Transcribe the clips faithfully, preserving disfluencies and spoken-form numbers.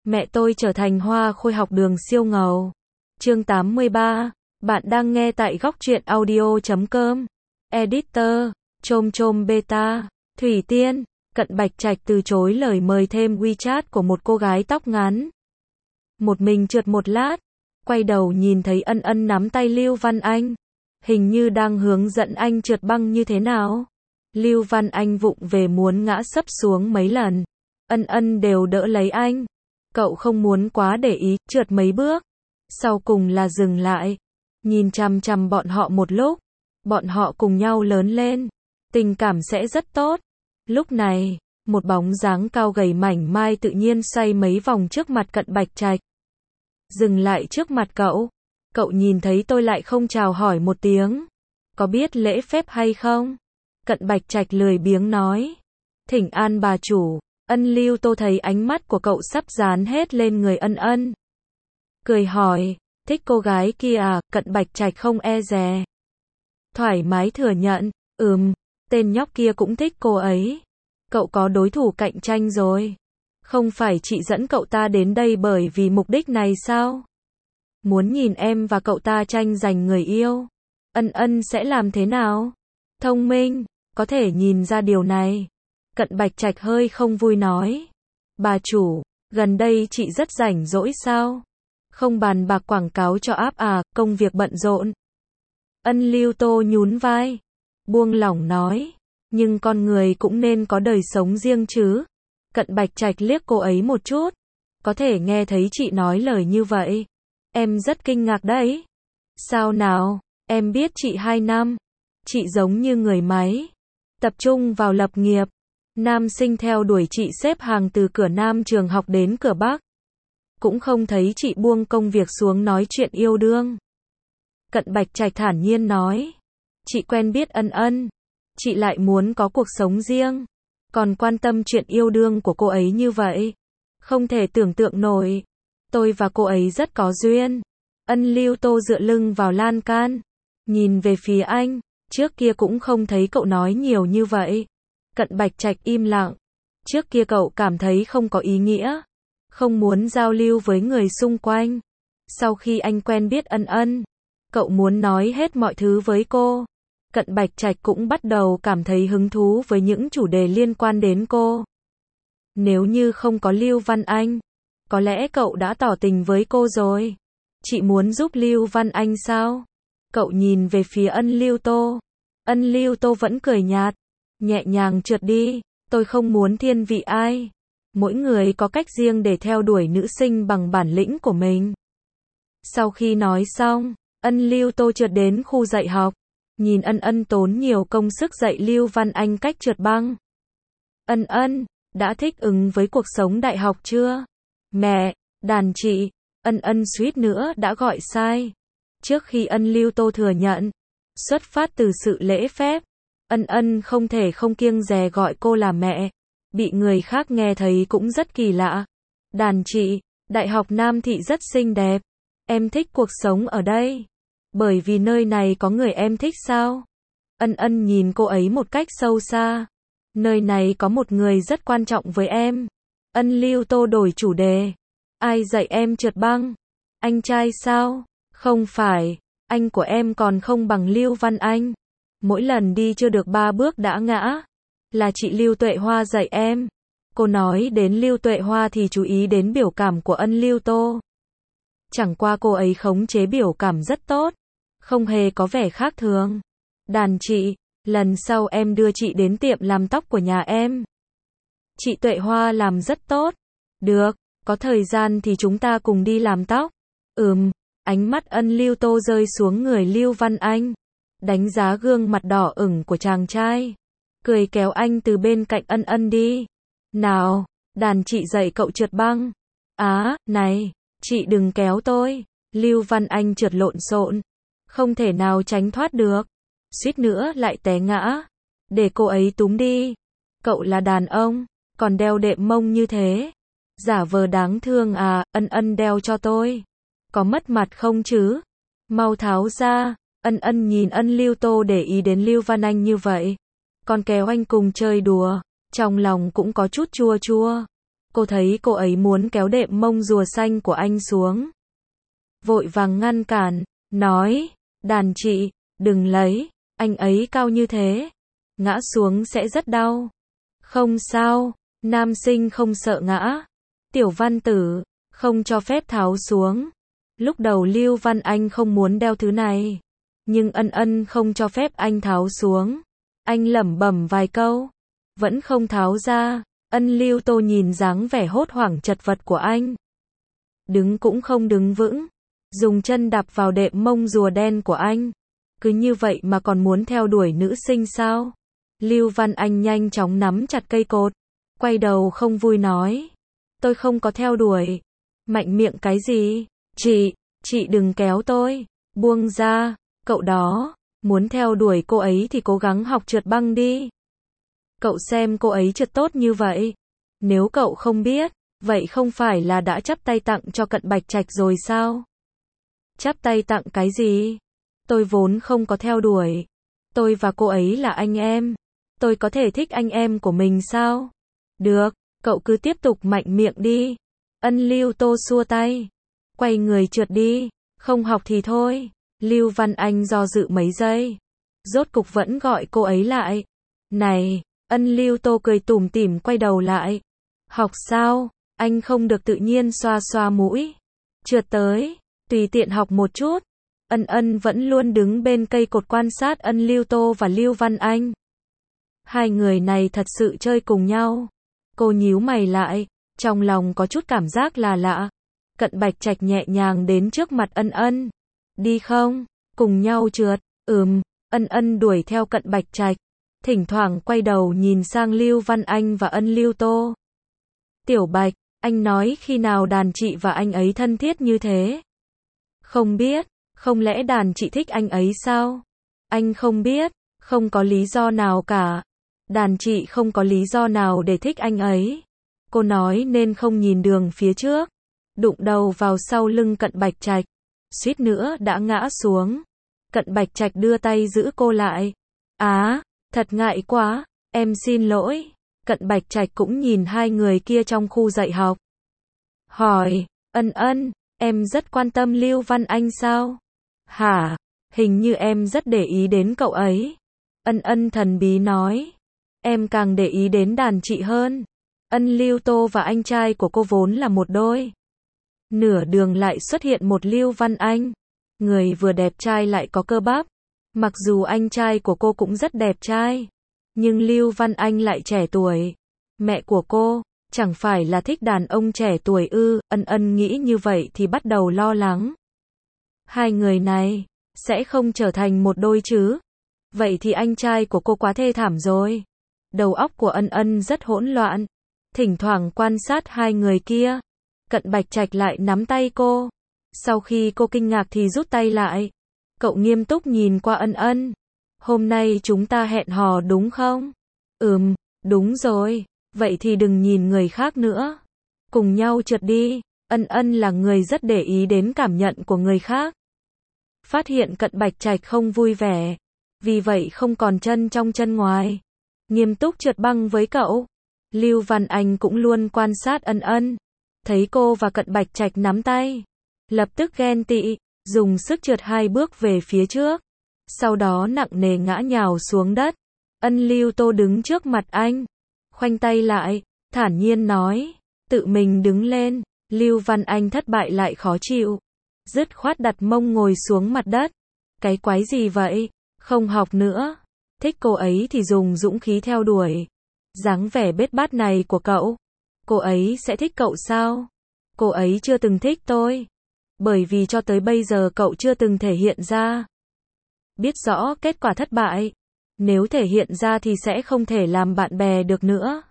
Mẹ tôi trở thành hoa khôi học đường siêu ngầu. Chương tám mươi ba. Bạn đang nghe tại góc truyện audio chấm com. Editor, Chôm Chôm Beta. Thủy Tiên, Cận Bạch Trạch từ chối lời mời thêm WeChat của một cô gái tóc ngắn. Một mình trượt một lát, quay đầu nhìn thấy Ân Ân nắm tay Lưu Văn Anh. Hình như đang hướng dẫn anh trượt băng như thế nào. Lưu Văn Anh vụng về muốn ngã sấp xuống mấy lần. Ân Ân đều đỡ lấy anh. Cậu không muốn quá để ý, trượt mấy bước. Sau cùng là dừng lại. Nhìn chằm chằm bọn họ một lúc. Bọn họ cùng nhau lớn lên. Tình cảm sẽ rất tốt. Lúc này, một bóng dáng cao gầy mảnh mai tự nhiên xoay mấy vòng trước mặt Cận Bạch Trạch. Dừng lại trước mặt cậu. Cậu nhìn thấy tôi lại không chào hỏi một tiếng. Có biết lễ phép hay không? Cận Bạch Trạch lười biếng nói. Thỉnh an bà chủ. Ân Lưu Tô thấy ánh mắt của cậu sắp dán hết lên người Ân Ân. Cười hỏi, thích cô gái kia à? Cận Bạch Trạch không e dè. Thoải mái thừa nhận, ừm, tên nhóc kia cũng thích cô ấy. Cậu có đối thủ cạnh tranh rồi. Không phải chị dẫn cậu ta đến đây bởi vì mục đích này sao? Muốn nhìn em và cậu ta tranh giành người yêu. Ân Ân sẽ làm thế nào? Thông minh, có thể nhìn ra điều này. Cận Bạch Trạch hơi không vui nói. Bà chủ, gần đây chị rất rảnh rỗi sao? Không bàn bạc quảng cáo cho app à, công việc bận rộn. Ân Lưu Tô nhún vai. Buông lỏng nói. Nhưng con người cũng nên có đời sống riêng chứ. Cận Bạch Trạch liếc cô ấy một chút. Có thể nghe thấy chị nói lời như vậy. Em rất kinh ngạc đấy. Sao nào, em biết chị hai năm. Chị giống như người máy. Tập trung vào lập nghiệp. Nam sinh theo đuổi chị xếp hàng từ cửa Nam trường học đến cửa Bắc. Cũng không thấy chị buông công việc xuống nói chuyện yêu đương. Cận Bạch Trạch thản nhiên nói. Chị quen biết Ân Ân. Chị lại muốn có cuộc sống riêng. Còn quan tâm chuyện yêu đương của cô ấy như vậy. Không thể tưởng tượng nổi. Tôi và cô ấy rất có duyên. Ân Lưu Tô dựa lưng vào lan can. Nhìn về phía anh. Trước kia cũng không thấy cậu nói nhiều như vậy. Cận Bạch Trạch im lặng. Trước kia cậu cảm thấy không có ý nghĩa. Không muốn giao lưu với người xung quanh. Sau khi anh quen biết Ân Ân. Cậu muốn nói hết mọi thứ với cô. Cận Bạch Trạch cũng bắt đầu cảm thấy hứng thú với những chủ đề liên quan đến cô. Nếu như không có Lưu Văn Anh. Có lẽ cậu đã tỏ tình với cô rồi. Chị muốn giúp Lưu Văn Anh sao? Cậu nhìn về phía Ân Lưu Tô. Ân Lưu Tô vẫn cười nhạt. Nhẹ nhàng trượt đi. Tôi không muốn thiên vị ai. Mỗi người có cách riêng để theo đuổi nữ sinh bằng bản lĩnh của mình. Sau khi nói xong, Ân Lưu Tô trượt đến khu dạy học. Nhìn Ân Ân tốn nhiều công sức dạy Lưu Văn Anh cách trượt băng. Ân Ân, đã thích ứng với cuộc sống đại học chưa? Mẹ, đàn chị. Ân Ân suýt nữa đã gọi sai. Trước khi Ân Lưu Tô thừa nhận, xuất phát từ sự lễ phép, Ân Ân không thể không kiêng dè gọi cô là mẹ. Bị người khác nghe thấy cũng rất kỳ lạ. Đàn chị, Đại học Nam Thị rất xinh đẹp. Em thích cuộc sống ở đây. Bởi vì nơi này có người em thích sao? Ân Ân nhìn cô ấy một cách sâu xa. Nơi này có một người rất quan trọng với em. Ân Lưu Tô đổi chủ đề. Ai dạy em trượt băng? Anh trai sao? Không phải, anh của em còn không bằng Lưu Văn Anh. Mỗi lần đi chưa được ba bước đã ngã. Là chị Lưu Tuệ Hoa dạy em. Cô nói đến Lưu Tuệ Hoa thì chú ý đến biểu cảm của Ân Lưu Tô. Chẳng qua cô ấy khống chế biểu cảm rất tốt. Không hề có vẻ khác thường. Đàn chị, lần sau em đưa chị đến tiệm làm tóc của nhà em. Chị Tuệ Hoa làm rất tốt. Được, có thời gian thì chúng ta cùng đi làm tóc. Ừm, ánh mắt Ân Lưu Tô rơi xuống người Lưu Văn Anh. Đánh giá gương mặt đỏ ửng của chàng trai. Cười kéo anh từ bên cạnh Ân Ân đi. Nào, đàn chị dạy cậu trượt băng. Á, này, chị đừng kéo tôi. Lưu Văn Anh trượt lộn xộn. Không thể nào tránh thoát được. Suýt nữa lại té ngã. Để cô ấy túm đi. Cậu là đàn ông, còn đeo đệm mông như thế. Giả vờ đáng thương à, Ân Ân đeo cho tôi. Có mất mặt không chứ? Mau tháo ra. Ân Ân nhìn Ân Lưu Tô để ý đến Lưu Văn Anh như vậy. Còn kéo anh cùng chơi đùa. Trong lòng cũng có chút chua chua. Cô thấy cô ấy muốn kéo đệm mông rùa xanh của anh xuống. Vội vàng ngăn cản, nói, đàn chị, đừng lấy, anh ấy cao như thế, ngã xuống sẽ rất đau. Không sao, nam sinh không sợ ngã. Tiểu Văn Tử, không cho phép tháo xuống. Lúc đầu Lưu Văn Anh không muốn đeo thứ này, nhưng Ân Ân không cho phép anh tháo xuống. Anh lẩm bẩm vài câu, vẫn không tháo ra. Ân Lưu Tô nhìn dáng vẻ hốt hoảng chật vật của anh. Đứng cũng không đứng vững, dùng chân đạp vào đệm mông rùa đen của anh. Cứ như vậy mà còn muốn theo đuổi nữ sinh sao? Lưu Văn Anh nhanh chóng nắm chặt cây cột, quay đầu không vui nói. Tôi không có theo đuổi. Mạnh miệng cái gì? Chị, chị đừng kéo tôi. Buông ra, cậu đó, muốn theo đuổi cô ấy thì cố gắng học trượt băng đi. Cậu xem cô ấy trượt tốt như vậy. Nếu cậu không biết, vậy không phải là đã chắp tay tặng cho Cận Bạch Trạch rồi sao? Chắp tay tặng cái gì? Tôi vốn không có theo đuổi. Tôi và cô ấy là anh em. Tôi có thể thích anh em của mình sao? Được, cậu cứ tiếp tục mạnh miệng đi. Ân Lưu Tô xua tay. Quay người trượt đi. Không học thì thôi. Lưu Văn Anh do dự mấy giây. Rốt cục vẫn gọi cô ấy lại. Này, Ân Lưu Tô cười tủm tỉm quay đầu lại. Học sao? Anh không được tự nhiên xoa xoa mũi. Trượt tới, tùy tiện học một chút. Ân Ân vẫn luôn đứng bên cây cột quan sát Ân Lưu Tô và Lưu Văn Anh. Hai người này thật sự chơi cùng nhau. Cô nhíu mày lại, trong lòng có chút cảm giác là lạ. Cận Bạch Trạch nhẹ nhàng đến trước mặt Ân Ân. Đi không? Cùng nhau trượt. Ừm, Ân Ân đuổi theo Cận Bạch Trạch. Thỉnh thoảng quay đầu nhìn sang Lưu Văn Anh và Ân Lưu Tô. Tiểu Bạch, anh nói khi nào đàn chị và anh ấy thân thiết như thế? Không biết, không lẽ đàn chị thích anh ấy sao? Anh không biết, không có lý do nào cả. Đàn chị không có lý do nào để thích anh ấy. Cô nói nên không nhìn đường phía trước. Đụng đầu vào sau lưng Cận Bạch Trạch. Suýt nữa đã ngã xuống. Cận Bạch Trạch đưa tay giữ cô lại. Á, thật ngại quá, em xin lỗi. Cận Bạch Trạch cũng nhìn hai người kia trong khu dạy học. Hỏi, Ân Ân, em rất quan tâm Lưu Văn Anh sao? Hả, hình như em rất để ý đến cậu ấy. Ân Ân thần bí nói. Em càng để ý đến đàn chị hơn. Ân Lưu Tô và anh trai của cô vốn là một đôi. Nửa đường lại xuất hiện một Lưu Văn Anh. Người vừa đẹp trai lại có cơ bắp. Mặc dù anh trai của cô cũng rất đẹp trai. Nhưng Lưu Văn Anh lại trẻ tuổi. Mẹ của cô, chẳng phải là thích đàn ông trẻ tuổi ư? Ân Ân nghĩ như vậy thì bắt đầu lo lắng. Hai người này, sẽ không trở thành một đôi chứ? Vậy thì anh trai của cô quá thê thảm rồi. Đầu óc của Ân Ân rất hỗn loạn. Thỉnh thoảng quan sát hai người kia. Cận Bạch Trạch lại nắm tay cô. Sau khi cô kinh ngạc thì rút tay lại. Cậu nghiêm túc nhìn qua Ân Ân. Hôm nay chúng ta hẹn hò đúng không? Ừm, đúng rồi. Vậy thì đừng nhìn người khác nữa. Cùng nhau trượt đi. Ân Ân là người rất để ý đến cảm nhận của người khác. Phát hiện Cận Bạch Trạch không vui vẻ. Vì vậy không còn chân trong chân ngoài. Nghiêm túc trượt băng với cậu. Lưu Văn Anh cũng luôn quan sát Ân Ân. Thấy cô và Cận Bạch Trạch nắm tay. Lập tức ghen tị. Dùng sức trượt hai bước về phía trước. Sau đó nặng nề ngã nhào xuống đất. Ân Lưu Tô đứng trước mặt anh. Khoanh tay lại. Thản nhiên nói. Tự mình đứng lên. Lưu Văn Anh thất bại lại khó chịu. Dứt khoát đặt mông ngồi xuống mặt đất. Cái quái gì vậy? Không học nữa. Thích cô ấy thì dùng dũng khí theo đuổi. Dáng vẻ bết bát này của cậu. Cô ấy sẽ thích cậu sao? Cô ấy chưa từng thích tôi. Bởi vì cho tới bây giờ cậu chưa từng thể hiện ra. Biết rõ kết quả thất bại. Nếu thể hiện ra thì sẽ không thể làm bạn bè được nữa.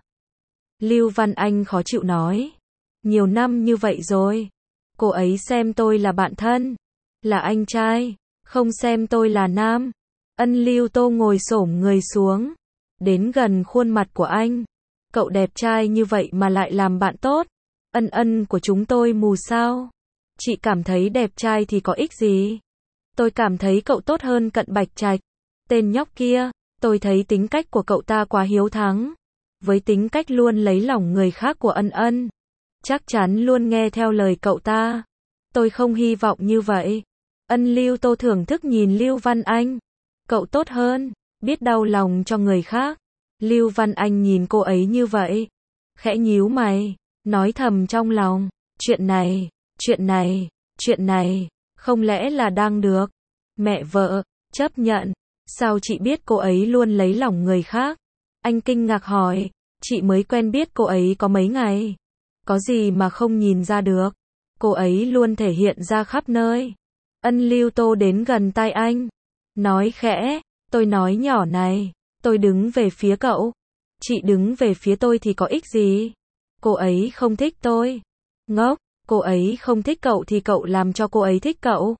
Lưu Văn Anh khó chịu nói. Nhiều năm như vậy rồi. Cô ấy xem tôi là bạn thân. Là anh trai. Không xem tôi là nam. Ân Lưu Tô ngồi xổm người xuống. Đến gần khuôn mặt của anh. Cậu đẹp trai như vậy mà lại làm bạn tốt. Ân Ân của chúng tôi mù sao? Chị cảm thấy đẹp trai thì có ích gì? Tôi cảm thấy cậu tốt hơn Cận Bạch Trạch. Tên nhóc kia, tôi thấy tính cách của cậu ta quá hiếu thắng. với tính cách luôn lấy lòng người khác của Ân Ân, chắc chắn luôn nghe theo lời cậu ta. Tôi không hy vọng như vậy. Ân Lưu Tô thưởng thức nhìn Lưu Văn Anh. Cậu tốt hơn, biết đau lòng cho người khác. Lưu Văn Anh nhìn cô ấy như vậy, khẽ nhíu mày, nói thầm trong lòng, chuyện này, chuyện này, chuyện này, không lẽ là đang được mẹ vợ chấp nhận? Sao chị biết cô ấy luôn lấy lòng người khác? Anh kinh ngạc hỏi, chị mới quen biết cô ấy có mấy ngày, có gì mà không nhìn ra được, cô ấy luôn thể hiện ra khắp nơi. Ân Lưu Tô đến gần tai anh, nói khẽ, tôi nói nhỏ này, tôi đứng về phía cậu, chị đứng về phía tôi thì có ích gì? Cô ấy không thích tôi. Ngốc, cô ấy không thích cậu thì cậu làm cho cô ấy thích cậu.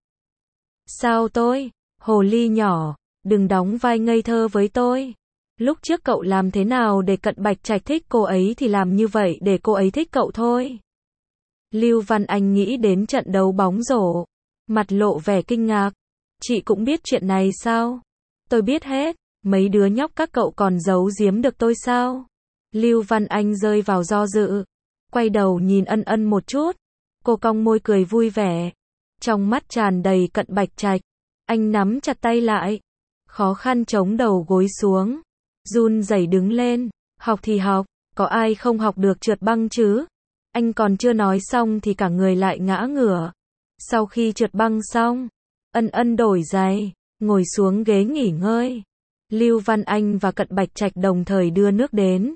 Sao tôi? Hồ ly nhỏ, đừng đóng vai ngây thơ với tôi. Lúc trước cậu làm thế nào để Cận Bạch Trạch thích cô ấy thì làm như vậy để cô ấy thích cậu thôi. Lưu Văn Anh nghĩ đến trận đấu bóng rổ, mặt lộ vẻ kinh ngạc. Chị cũng biết chuyện này sao? Tôi biết hết, mấy đứa nhóc các cậu còn giấu giếm được tôi sao? Lưu Văn Anh rơi vào do dự, quay đầu nhìn Ân Ân một chút, cô cong môi cười vui vẻ, trong mắt tràn đầy Cận Bạch Trạch. Anh nắm chặt tay lại, khó khăn chống đầu gối xuống, run rẩy đứng lên, học thì học, có ai không học được trượt băng chứ? Anh còn chưa nói xong thì cả người lại ngã ngửa. Sau khi trượt băng xong, Ân Ân đổi giày, ngồi xuống ghế nghỉ ngơi. Lưu Văn Anh và Cận Bạch Trạch đồng thời đưa nước đến.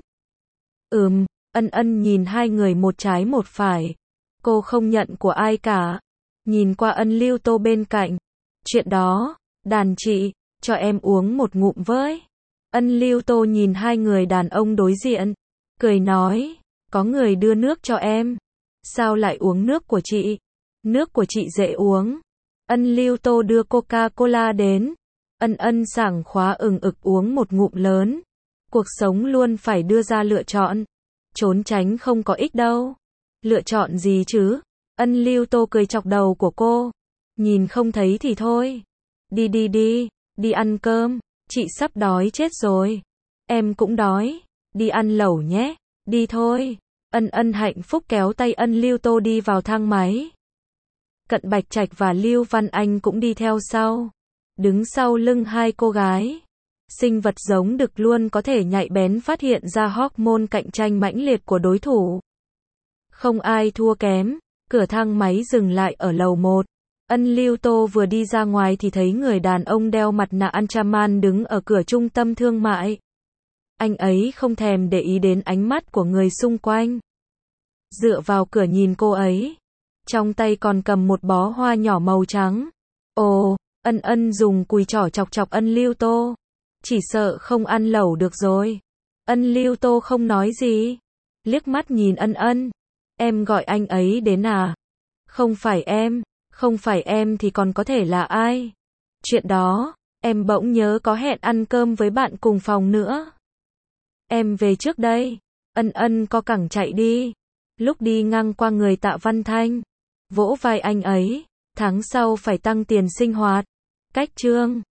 Ừm, Ân Ân nhìn hai người một trái một phải. Cô không nhận của ai cả. Nhìn qua Ân Lưu Tô bên cạnh. Chuyện đó, đàn chị, cho em uống một ngụm với. Ân Lưu Tô nhìn hai người đàn ông đối diện, cười nói, có người đưa nước cho em. Sao lại uống nước của chị? Nước của chị dễ uống. Ân Lưu Tô đưa Coca-Cola đến. Ân Ân sảng khoái ừng ực uống một ngụm lớn. Cuộc sống luôn phải đưa ra lựa chọn. Trốn tránh không có ích đâu. Lựa chọn gì chứ? Ân Lưu Tô cười chọc đầu của cô. Nhìn không thấy thì thôi. Đi đi đi, đi ăn cơm. Chị sắp đói chết rồi. Em cũng đói. Đi ăn lẩu nhé. Đi thôi. Ân Ân hạnh phúc kéo tay Ân Lưu Tô đi vào thang máy. Cận Bạch Trạch và Lưu Văn Anh cũng đi theo sau. Đứng sau lưng hai cô gái. Sinh vật giống đực luôn có thể nhạy bén phát hiện ra hormone cạnh tranh mãnh liệt của đối thủ. Không ai thua kém. Cửa thang máy dừng lại ở lầu một. Ân Lưu Tô vừa đi ra ngoài thì thấy người đàn ông đeo mặt nạ Anchaman đứng ở cửa trung tâm thương mại. Anh ấy không thèm để ý đến ánh mắt của người xung quanh. Dựa vào cửa nhìn cô ấy. Trong tay còn cầm một bó hoa nhỏ màu trắng. Ồ, Ân Ân dùng cùi trỏ chọc chọc Ân Lưu Tô. Chỉ sợ không ăn lẩu được rồi. Ân Lưu Tô không nói gì. Liếc mắt nhìn Ân Ân. Em gọi anh ấy đến à? Không phải em, không phải em thì còn có thể là ai? Chuyện đó, em bỗng nhớ có hẹn ăn cơm với bạn cùng phòng nữa. Em về trước đây. Ân Ân co cẳng chạy đi. Lúc đi ngang qua người Tạ Văn Thanh, vỗ vai anh ấy, tháng sau phải tăng tiền sinh hoạt. Cách chương